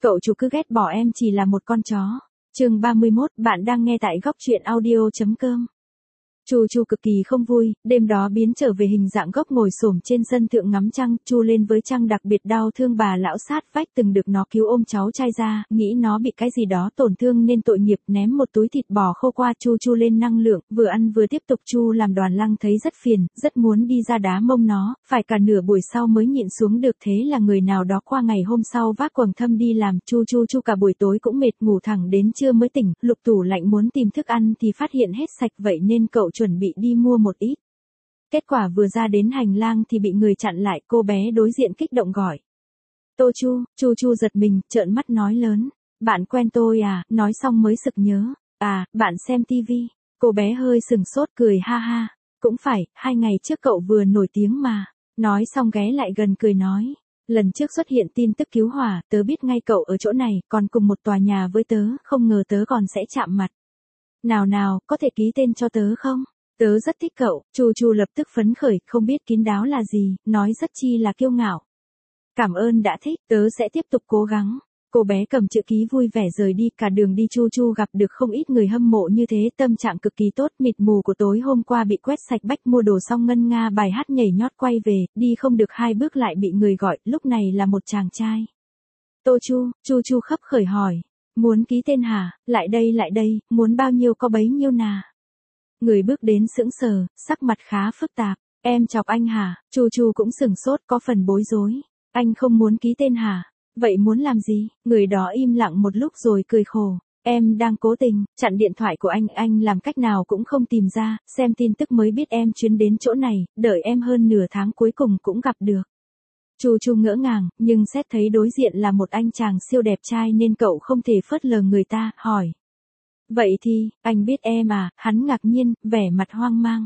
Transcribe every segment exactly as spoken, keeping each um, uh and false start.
Cậu chủ cứ ghét bỏ em chỉ là một con chó. Chương ba mươi mốt, bạn đang nghe tại góc truyện audio chấm com. Chu Chu cực kỳ không vui, đêm đó biến trở về hình dạng gốc ngồi xổm trên sân thượng ngắm trăng, Chu lên với trăng đặc biệt đau thương bà lão sát vách từng được nó cứu ôm cháu trai ra, nghĩ nó bị cái gì đó tổn thương nên tội nghiệp ném một túi thịt bò khô qua Chu Chu lên năng lượng, vừa ăn vừa tiếp tục Chu làm Đoàn Lăng thấy rất phiền, rất muốn đi ra đá mông nó, phải cả nửa buổi sau mới nhịn xuống được thế là người nào đó qua ngày hôm sau vác quầng thâm đi làm, Chu Chu Chu cả buổi tối cũng mệt ngủ thẳng đến trưa mới tỉnh, lục tủ lạnh muốn tìm thức ăn thì phát hiện hết sạch vậy nên cậu chuẩn bị đi mua một ít. Kết quả vừa ra đến hành lang thì bị người chặn lại, cô bé đối diện kích động gọi. Tô Chu, Chu Chu giật mình, trợn mắt nói lớn. Bạn quen tôi à, nói xong mới sực nhớ. À, bạn xem tivi. Cô bé hơi sừng sốt cười ha ha. Cũng phải, hai ngày trước cậu vừa nổi tiếng mà. Nói xong ghé lại gần cười nói. Lần trước xuất hiện tin tức cứu hỏa, tớ biết ngay cậu ở chỗ này, còn cùng một tòa nhà với tớ, không ngờ tớ còn sẽ chạm mặt. Nào nào, có thể ký tên cho tớ không? Tớ rất thích cậu, Chu Chu lập tức phấn khởi, không biết kín đáo là gì, nói rất chi là kiêu ngạo. Cảm ơn đã thích, tớ sẽ tiếp tục cố gắng. Cô bé cầm chữ ký vui vẻ rời đi, cả đường đi Chu Chu gặp được không ít người hâm mộ như thế, tâm trạng cực kỳ tốt, mịt mù của tối hôm qua bị quét sạch bách mua đồ xong ngân nga bài hát nhảy nhót quay về, đi không được hai bước lại bị người gọi, lúc này là một chàng trai. Tô Chu, Chu Chu khấp khởi hỏi, muốn ký tên hả, lại đây lại đây, muốn bao nhiêu có bấy nhiêu nà. Người bước đến sững sờ, sắc mặt khá phức tạp. Em chọc anh hả? Chu Chu cũng sừng sốt, có phần bối rối. Anh không muốn ký tên hả? Vậy muốn làm gì? Người đó im lặng một lúc rồi cười khổ. Em đang cố tình, chặn điện thoại của anh, anh làm cách nào cũng không tìm ra, xem tin tức mới biết em chuyến đến chỗ này, đợi em hơn nửa tháng cuối cùng cũng gặp được. Chu Chu ngỡ ngàng, nhưng xét thấy đối diện là một anh chàng siêu đẹp trai nên cậu không thể phớt lờ người ta, hỏi. Vậy thì, anh biết em à, hắn ngạc nhiên, vẻ mặt hoang mang.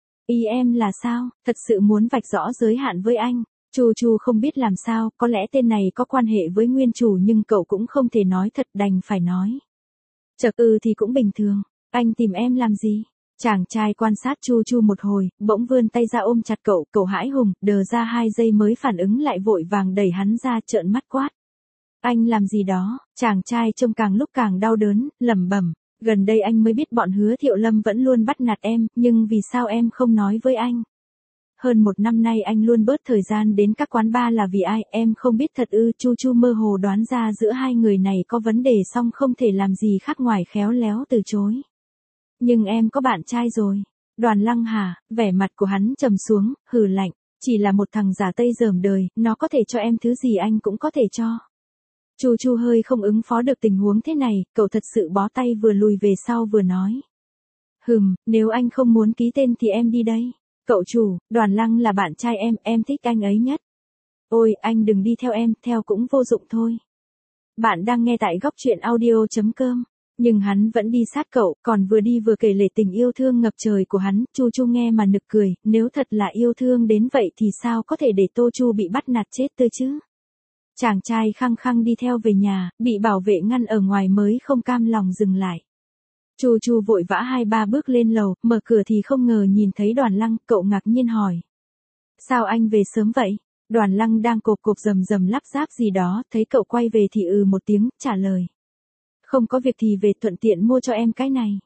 Ý em là sao, thật sự muốn vạch rõ giới hạn với anh. Chu Chu không biết làm sao, có lẽ tên này có quan hệ với nguyên chủ nhưng cậu cũng không thể nói thật đành phải nói. Chật ừ thì cũng bình thường, anh tìm em làm gì? Chàng trai quan sát Chu Chu một hồi, bỗng vươn tay ra ôm chặt cậu, cậu hãi hùng, đờ ra hai giây mới phản ứng lại vội vàng đẩy hắn ra trợn mắt quát. Anh làm gì đó, chàng trai trông càng lúc càng đau đớn, lẩm bẩm. Gần đây anh mới biết bọn Hứa Thiệu Lâm vẫn luôn bắt nạt em, nhưng vì sao em không nói với anh? Hơn một năm nay anh luôn bớt thời gian đến các quán bar là vì ai, em không biết thật ư? Chu Chu mơ hồ đoán ra giữa hai người này có vấn đề song không thể làm gì khác ngoài khéo léo từ chối. Nhưng em có bạn trai rồi. Đoàn Lăng hả? Vẻ mặt của hắn trầm xuống, hừ lạnh. Chỉ là một thằng giả tây dởm đời, nó có thể cho em thứ gì anh cũng có thể cho. Chu Chu hơi không ứng phó được tình huống thế này, cậu thật sự bó tay vừa lùi về sau vừa nói. Hừm, nếu anh không muốn ký tên thì em đi đây. Cậu chủ, Đoàn Lăng là bạn trai em, em thích anh ấy nhất. Ôi, anh đừng đi theo em, theo cũng vô dụng thôi. Bạn đang nghe tại góc truyện audio chấm com. Nhưng hắn vẫn đi sát cậu, còn vừa đi vừa kể lể tình yêu thương ngập trời của hắn, Chu Chu nghe mà nực cười, nếu thật là yêu thương đến vậy thì sao có thể để Tô Chu bị bắt nạt chết tươi chứ? Chàng trai khăng khăng đi theo về nhà, bị bảo vệ ngăn ở ngoài mới không cam lòng dừng lại. Chu Chu vội vã hai ba bước lên lầu, mở cửa thì không ngờ nhìn thấy Đoàn Lăng, cậu ngạc nhiên hỏi. Sao anh về sớm vậy? Đoàn Lăng đang cộp cộp rầm rầm lắp ráp gì đó, thấy cậu quay về thì ừ một tiếng, trả lời. Không có việc thì về, thuận tiện mua cho em cái này.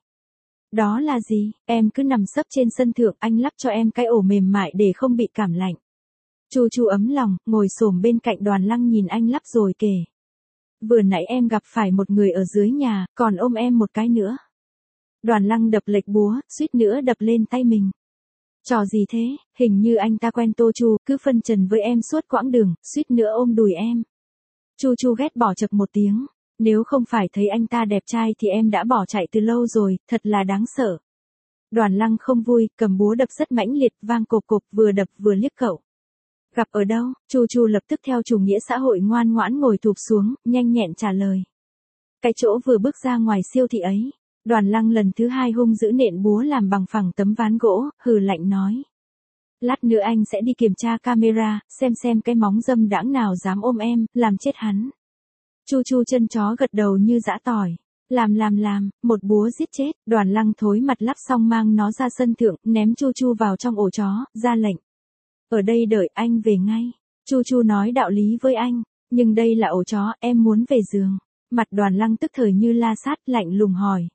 Đó là gì? Em cứ nằm sấp trên sân thượng, anh lắp cho em cái ổ mềm mại để không bị cảm lạnh. Chu Chu ấm lòng, ngồi xổm bên cạnh Đoàn Lăng nhìn anh lắp rồi kể. Vừa nãy em gặp phải một người ở dưới nhà, còn ôm em một cái nữa. Đoàn Lăng đập lệch búa, suýt nữa đập lên tay mình. Trò gì thế, hình như anh ta quen Tô Chu, cứ phân trần với em suốt quãng đường, suýt nữa ôm đùi em. Chu Chu ghét bỏ chật một tiếng. Nếu không phải thấy anh ta đẹp trai thì em đã bỏ chạy từ lâu rồi, thật là đáng sợ. Đoàn Lăng không vui, cầm búa đập rất mãnh liệt, vang cộp cộp, vừa đập vừa liếc cậu. Gặp ở đâu? Chu Chu lập tức theo chủ nghĩa xã hội ngoan ngoãn ngồi thụp xuống, nhanh nhẹn trả lời. Cái chỗ vừa bước ra ngoài siêu thị ấy. Đoàn Lăng lần thứ hai hung dữ nện búa làm bằng phẳng tấm ván gỗ, hừ lạnh nói. Lát nữa anh sẽ đi kiểm tra camera, xem xem cái móng dâm đãng nào dám ôm em, làm chết hắn. Chu Chu chân chó gật đầu như giã tỏi. Làm làm làm, một búa giết chết, Đoàn Lăng thối mặt lắp xong mang nó ra sân thượng, ném Chu Chu vào trong ổ chó, ra lệnh. Ở đây đợi anh về ngay. Chu Chu nói đạo lý với anh, Nhưng đây là ổ chó, em muốn về giường. Mặt Đoàn Lăng tức thời như la sát, lạnh lùng hỏi.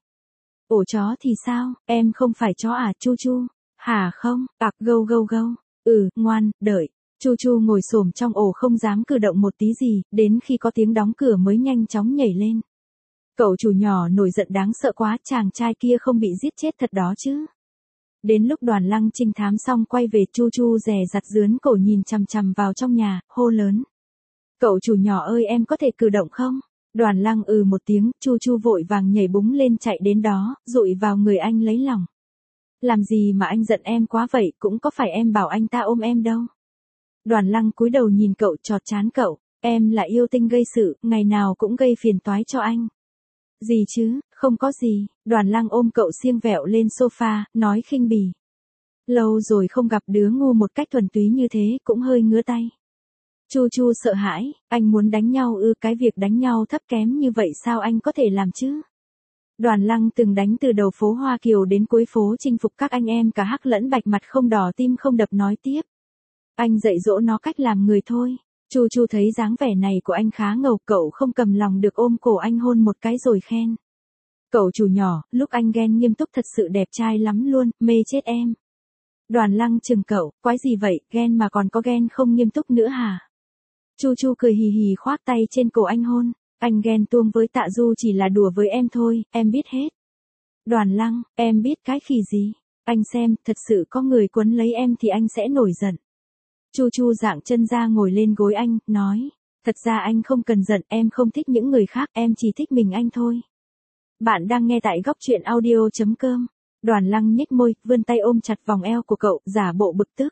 Ổ chó thì sao, em không phải chó à, Chu Chu? Hả không, ạc gâu gâu gâu. Ừ, ngoan, đợi. Chu Chu ngồi xổm trong ổ không dám cử động một tí gì, đến khi có tiếng đóng cửa mới nhanh chóng nhảy lên. Cậu chủ nhỏ nổi giận đáng sợ quá, chàng trai kia không bị giết chết thật đó chứ. Đến lúc Đoàn Lăng trinh thám xong quay về, Chu Chu dè dặt dướn cổ nhìn chằm chằm vào trong nhà, hô lớn. Cậu chủ nhỏ ơi, em có thể cử động không? Đoàn Lăng ừ một tiếng, Chu Chu vội vàng nhảy búng lên chạy đến đó, dụi vào người anh lấy lòng. Làm gì mà anh giận em quá vậy, cũng có phải em bảo anh ta ôm em đâu. Đoàn Lăng cúi đầu nhìn cậu, chọt chán cậu, em là yêu tinh gây sự, ngày nào cũng gây phiền toái cho anh. Gì chứ, không có gì. Đoàn Lăng ôm cậu siêng vẹo lên sofa, nói khinh bỉ. Lâu rồi không gặp đứa ngu một cách thuần túy như thế, cũng hơi ngứa tay. Chu Chu sợ hãi, anh muốn đánh nhau ư? Cái việc đánh nhau thấp kém như vậy sao anh có thể làm chứ? Đoàn Lăng từng đánh từ đầu phố Hoa Kiều đến cuối phố chinh phục các anh em cả hắc lẫn bạch, mặt không đỏ tim không đập, nói tiếp. Anh dạy dỗ nó cách làm người thôi. Chu Chu thấy dáng vẻ này của anh khá ngầu, cậu không cầm lòng được ôm cổ anh hôn một cái rồi khen. Cậu chủ nhỏ, lúc anh ghen nghiêm túc thật sự đẹp trai lắm luôn, mê chết em. Đoàn Lăng chừng cậu, quái gì vậy, ghen mà còn có ghen không nghiêm túc nữa hả? Chu Chu cười hì hì khoác tay trên cổ anh hôn. Anh ghen tuông với Tạ Du chỉ là đùa với em thôi, em biết hết. Đoàn Lăng, em biết cái khỉ gì? Anh xem, thật sự có người quấn lấy em thì anh sẽ nổi giận. Chu Chu dạng chân ra ngồi lên gối anh, nói. Thật ra anh không cần giận, em không thích những người khác, em chỉ thích mình anh thôi. Bạn đang nghe tại góc truyện audio.com. Đoàn Lăng nhếch môi, vươn tay ôm chặt vòng eo của cậu, giả bộ bực tức.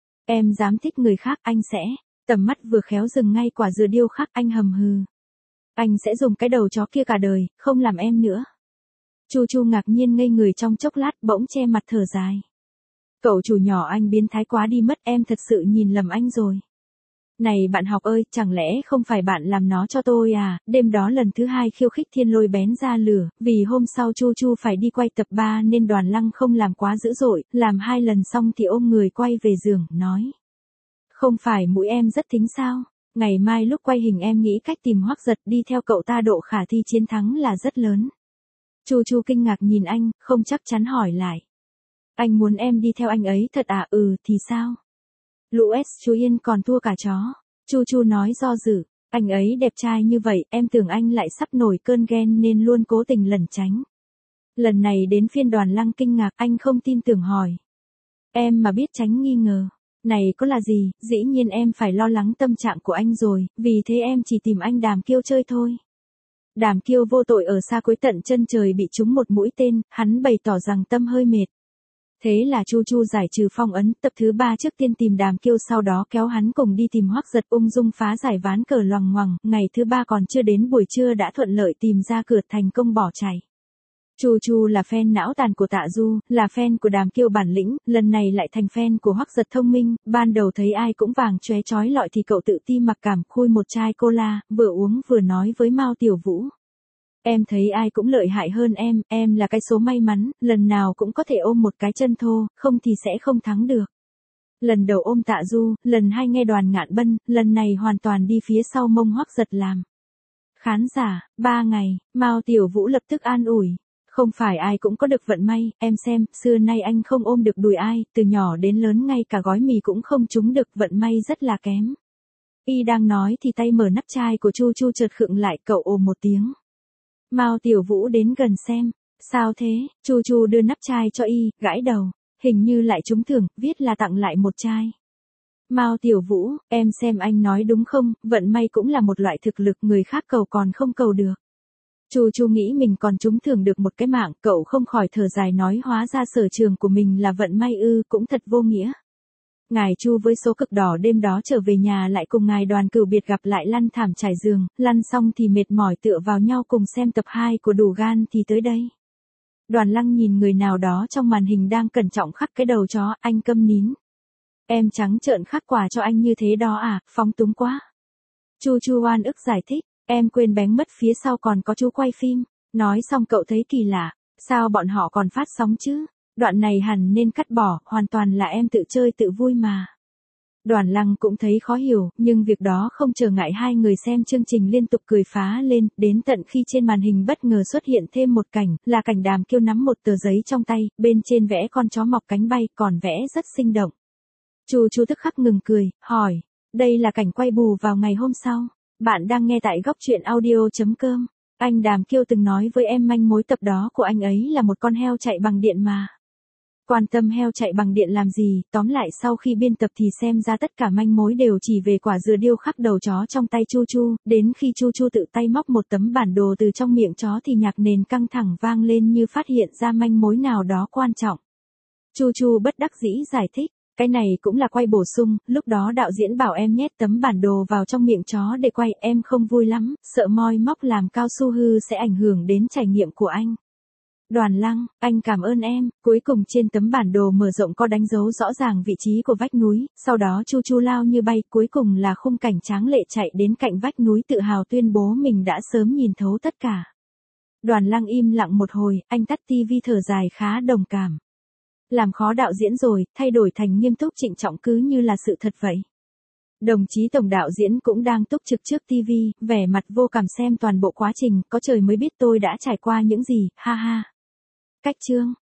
Em dám thích người khác, anh sẽ. Tầm mắt vừa khéo dừng ngay quả dừa điêu khắc, anh hầm hừ. Anh sẽ dùng cái đầu chó kia cả đời, không làm em nữa. Chu Chu ngạc nhiên ngây người trong chốc lát, bỗng che mặt thở dài. Cậu chủ nhỏ anh biến thái quá đi mất, em thật sự nhìn lầm anh rồi. Này bạn học ơi, chẳng lẽ không phải bạn làm nó cho tôi à? Đêm đó lần thứ hai khiêu khích thiên lôi bén ra lửa, vì hôm sau Chu Chu phải đi quay tập ba nên Đoàn Lăng không làm quá dữ dội, làm hai lần xong thì ôm người quay về giường, nói. Không phải mũi em rất thính sao? Ngày mai lúc quay hình em nghĩ cách tìm Hoắc Giật đi theo cậu ta, độ khả thi chiến thắng là rất lớn. Chu Chu kinh ngạc nhìn anh, không chắc chắn hỏi lại. Anh muốn em đi theo anh ấy thật à? Ừ, thì sao? Lũ S chú Yên còn thua cả chó. Chu Chu nói do dự, anh ấy đẹp trai như vậy, em tưởng anh lại sắp nổi cơn ghen nên luôn cố tình lẩn tránh. Lần này đến phiên Đoàn Lăng kinh ngạc, anh không tin tưởng hỏi. Em mà biết tránh nghi ngờ. Này có là gì, dĩ nhiên em phải lo lắng tâm trạng của anh rồi, vì thế em chỉ tìm anh Đàm Kiêu chơi thôi. Đàm Kiêu vô tội ở xa cuối tận chân trời bị trúng một mũi tên, hắn bày tỏ rằng tâm hơi mệt. Thế là Chu Chu giải trừ phong ấn, tập thứ ba trước tiên tìm Đàm Kiêu, sau đó kéo hắn cùng đi tìm Hoắc Giật, ung dung phá giải ván cờ loằng ngoằng, ngày thứ ba còn chưa đến buổi trưa đã thuận lợi tìm ra cửa, thành công bỏ chạy. Chu Chu là fan não tàn của Tạ Du, là fan của Đàm Kiêu bản lĩnh, lần này lại thành fan của Hoắc Giật thông minh, ban đầu thấy ai cũng vàng chóe chói lọi thì cậu tự ti mặc cảm khui một chai cola, vừa uống vừa nói với Mao Tiểu Vũ. Em thấy ai cũng lợi hại hơn em, em là cái số may mắn, lần nào cũng có thể ôm một cái chân thô, không thì sẽ không thắng được. Lần đầu ôm Tạ Du, lần hai nghe Đoàn Ngạn Bân, lần này hoàn toàn đi phía sau mông Hoắc Giật làm. Khán giả, ba ngày, Mao Tiểu Vũ lập tức an ủi. Không phải ai cũng có được vận may, em xem, xưa nay anh không ôm được đùi ai, từ nhỏ đến lớn ngay cả gói mì cũng không trúng được, vận may rất là kém. Y đang nói thì tay mở nắp chai của Chu Chu chợt khựng lại, cậu ồ một tiếng. Mao Tiểu Vũ đến gần xem, sao thế? Chu Chu đưa nắp chai cho Y, gãi đầu, hình như lại trúng thưởng, viết là tặng lại một chai. Mao Tiểu Vũ, em xem anh nói đúng không, vận may cũng là một loại thực lực, người khác cầu còn không cầu được. Chu Chu nghĩ mình còn trúng thưởng được một cái mạng, cậu không khỏi thở dài nói hóa ra sở trường của mình là vận may ư, cũng thật vô nghĩa. Ngài Chu với số cực đỏ đêm đó trở về nhà lại cùng ngài Đoàn Cửu biệt gặp lại lăn thảm trải giường, lăn xong thì mệt mỏi tựa vào nhau cùng xem tập hai của Đủ Gan thì tới đây. Đoàn Lăng nhìn người nào đó trong màn hình đang cẩn trọng khắc cái đầu chó, anh câm nín. Em trắng trợn khắc quà cho anh như thế đó à, phóng túng quá. Chu Chu oan ức giải thích, em quên bén mất phía sau còn có chú quay phim. Nói xong cậu thấy kỳ lạ, sao bọn họ còn phát sóng chứ? Đoạn này hẳn nên cắt bỏ, hoàn toàn là em tự chơi tự vui mà. Đoàn Lăng cũng thấy khó hiểu, nhưng việc đó không trở ngại hai người xem chương trình liên tục cười phá lên, đến tận khi trên màn hình bất ngờ xuất hiện thêm một cảnh, là cảnh Đàm Kiêu nắm một tờ giấy trong tay, bên trên vẽ con chó mọc cánh bay, còn vẽ rất sinh động. Chu Chu tức khắc ngừng cười, hỏi, đây là cảnh quay bù vào ngày hôm sau. Bạn đang nghe tại góc truyện audio.com. Anh Đàm Kiêu từng nói với em manh mối tập đó của anh ấy là một con heo chạy bằng điện mà. Quan tâm heo chạy bằng điện làm gì, tóm lại sau khi biên tập thì xem ra tất cả manh mối đều chỉ về quả dừa điêu khắc đầu chó trong tay Chu Chu, đến khi Chu Chu tự tay móc một tấm bản đồ từ trong miệng chó thì nhạc nền căng thẳng vang lên như phát hiện ra manh mối nào đó quan trọng. Chu Chu bất đắc dĩ giải thích, cái này cũng là quay bổ sung, lúc đó đạo diễn bảo em nhét tấm bản đồ vào trong miệng chó để quay, em không vui lắm, sợ moi móc làm cao su hư sẽ ảnh hưởng đến trải nghiệm của anh. Đoàn Lăng, anh cảm ơn em, cuối cùng trên tấm bản đồ mở rộng có đánh dấu rõ ràng vị trí của vách núi, sau đó Chu Chu lao như bay, cuối cùng là khung cảnh tráng lệ chạy đến cạnh vách núi tự hào tuyên bố mình đã sớm nhìn thấu tất cả. Đoàn Lăng im lặng một hồi, anh tắt tivi thở dài khá đồng cảm. Làm khó đạo diễn rồi, thay đổi thành nghiêm túc trịnh trọng cứ như là sự thật vậy. Đồng chí tổng đạo diễn cũng đang túc trực trước tivi, vẻ mặt vô cảm xem toàn bộ quá trình, có trời mới biết tôi đã trải qua những gì, ha ha. Cách chương